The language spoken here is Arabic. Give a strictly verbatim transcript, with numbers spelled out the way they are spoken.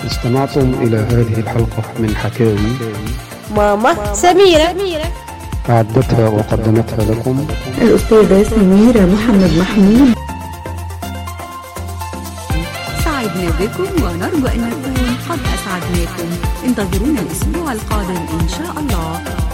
استمعتم إلى هذه الحلقة من حكاوي ماما سميرة. أعدتها وقدمتها لكم الأستاذة سميرة محمد محمود. سعدنا بكم ونرجو أن نكون قد أسعدناكم. انتظرونا الأسبوع القادم إن شاء الله.